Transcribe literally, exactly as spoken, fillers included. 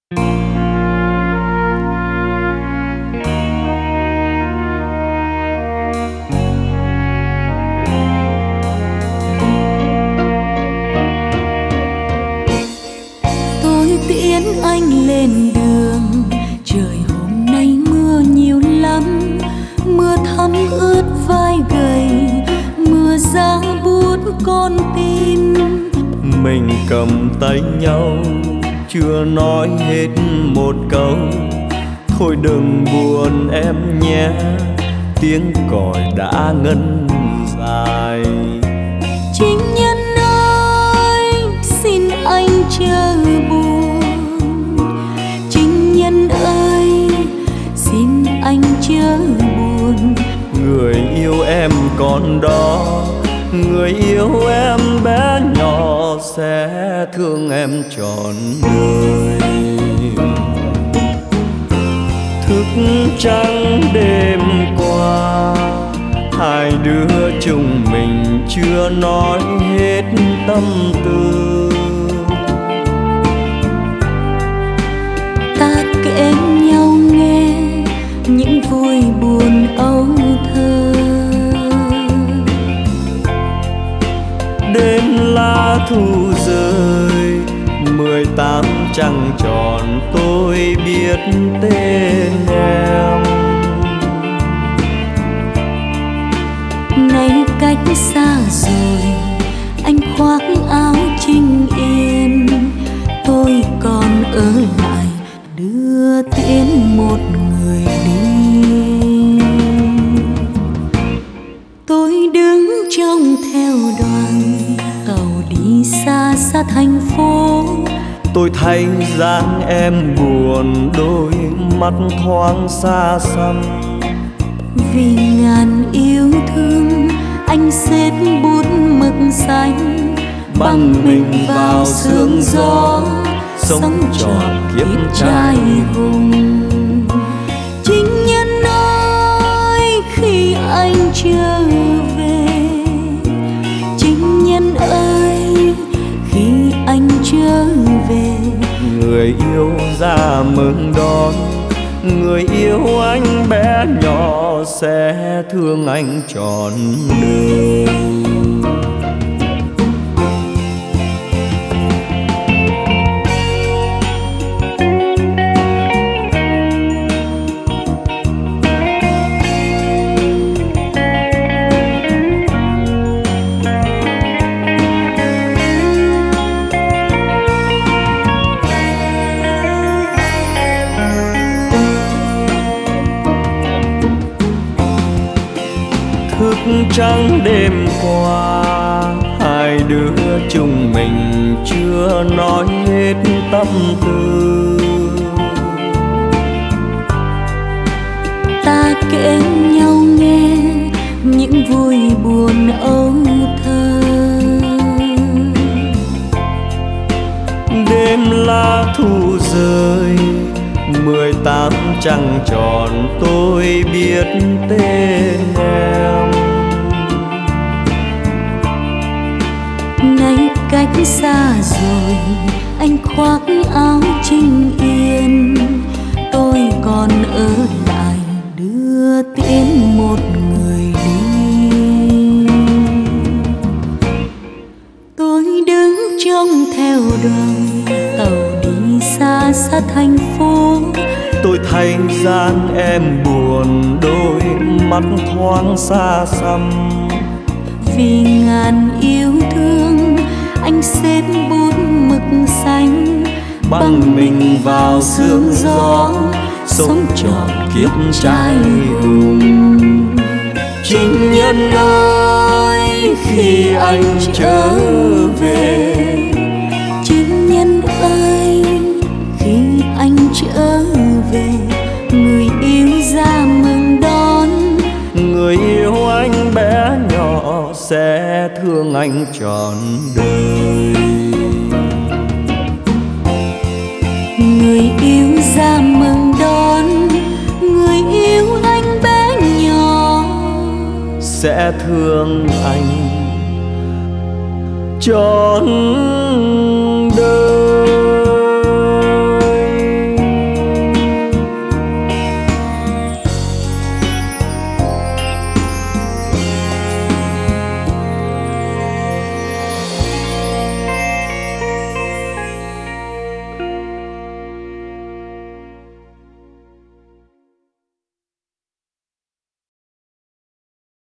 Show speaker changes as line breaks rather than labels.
Tôi tiễn anh lên đường, trời hôm nay mưa nhiều lắm, mưa thấm ướt vai gầy, mưa giá buốt con tim.
Mình cầm tay nhau chưa nói hết một câu, thôi đừng buồn em nhé, tiếng còi đã ngân dài.
Chính nhân ơi xin anh chớ buồn, chính nhân ơi xin anh chớ buồn.
Người yêu em còn đó, người yêu em bé nhỏ sẽ thương em trọn đời. Thức trắng đêm qua, hai đứa chúng mình chưa nói hết tâm tư.
Ta kể nhau nghe những vui buồn âu thơ,
đêm lá thu rơi mười tám trăng tròn tôi biết tên em.
Nay cách xa rồi anh khoác áo chinh yên, tôi còn ở lại đưa tiễn một người đi. Tôi đứng trông theo đoàn tàu đi xa xa thành phố,
tôi thấy dáng em buồn, đôi mắt thoáng xa xăm.
Vì ngàn yêu thương anh xếp bút mực xanh,
Băng mình vào sương gió, sống trọn kiếp trai
hùng. Chính nhân ơi khi anh trở về, chính nhân ơi khi anh trở về.
Người yêu ra mừng đón, người yêu anh bé nhỏ sẽ thương anh trọn đời. Thức trắng đêm qua, hai đứa chúng mình chưa nói hết tâm tư.
Ta kể nhau nghe những vui buồn âu thơ,
đêm lá thu rơi mười tám trăng tròn tôi biết tên em.
Nay cách xa rồi anh khoác áo chinh yên, tôi còn ở lại đưa tiễn một người đi. Tôi đứng trông theo đoàn tàu đi xa xa thành phố,
tôi thấy dáng em buồn, đôi mắt thoáng xa xăm.
Vì ngàn yêu thương anh xếp bút mực xanh,
Băng mình vào sương gió, sống trọn kiếp trai hùng. Chính nhân ơi khi anh trở về,
chính nhân ơi khi anh trở về. Người yêu ra mừng đón,
người yêu anh bé nhỏ sẽ thương anh trọn đời.
Người yêu ra mừng đón, người yêu anh bé nhỏ
sẽ thương anh trọn